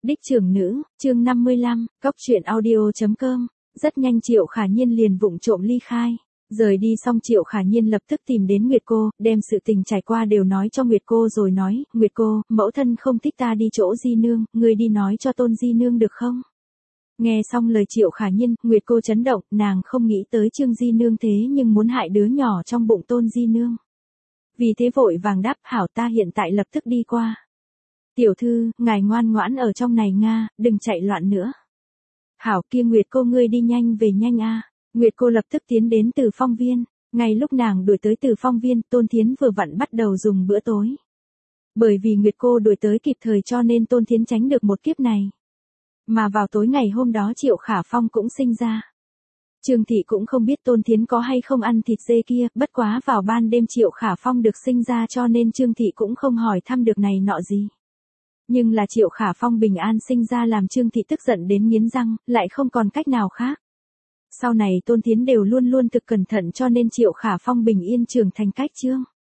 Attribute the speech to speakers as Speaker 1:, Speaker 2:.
Speaker 1: Đích trưởng nữ, chương 55, cóc truyện audio.com. Rất nhanh Triệu Khả Nhiên liền vụng trộm ly khai. Rời đi xong Triệu Khả Nhiên lập tức tìm đến Nguyệt cô, đem sự tình trải qua đều nói cho Nguyệt cô rồi nói, Nguyệt cô, mẫu thân không thích ta đi chỗ Di Nương, ngươi đi nói cho Tôn Di Nương được không? Nghe xong lời Triệu Khả Nhiên, Nguyệt cô chấn động, nàng không nghĩ tới Trương Di Nương thế nhưng muốn hại đứa nhỏ trong bụng Tôn Di Nương. Vì thế vội vàng đáp, hảo, ta hiện tại lập tức đi qua. Tiểu thư, ngài ngoan ngoãn ở trong này Nga, đừng chạy loạn nữa. Hảo, kia Nguyệt cô, ngươi đi nhanh về nhanh a. Nguyệt cô lập tức tiến đến Từ Phong viên. Ngay lúc nàng đuổi tới Từ Phong viên, Tôn Thiến vừa vặn bắt đầu dùng bữa tối. Bởi vì Nguyệt cô đuổi tới kịp thời cho nên Tôn Thiến tránh được một kiếp này. Mà vào tối ngày hôm đó Triệu Khả Phong cũng sinh ra. Trương thị cũng không biết Tôn Thiến có hay không ăn thịt dê kia, bất quá vào ban đêm Triệu Khả Phong được sinh ra cho nên Trương thị cũng không hỏi thăm được này nọ gì. Nhưng là Triệu Khả Phong bình an sinh ra làm Trương thị tức giận đến nghiến răng, lại không còn cách nào khác. Sau này Tôn Thiến đều luôn luôn thực cẩn thận cho nên Triệu Khả Phong bình yên trưởng thành cách Trương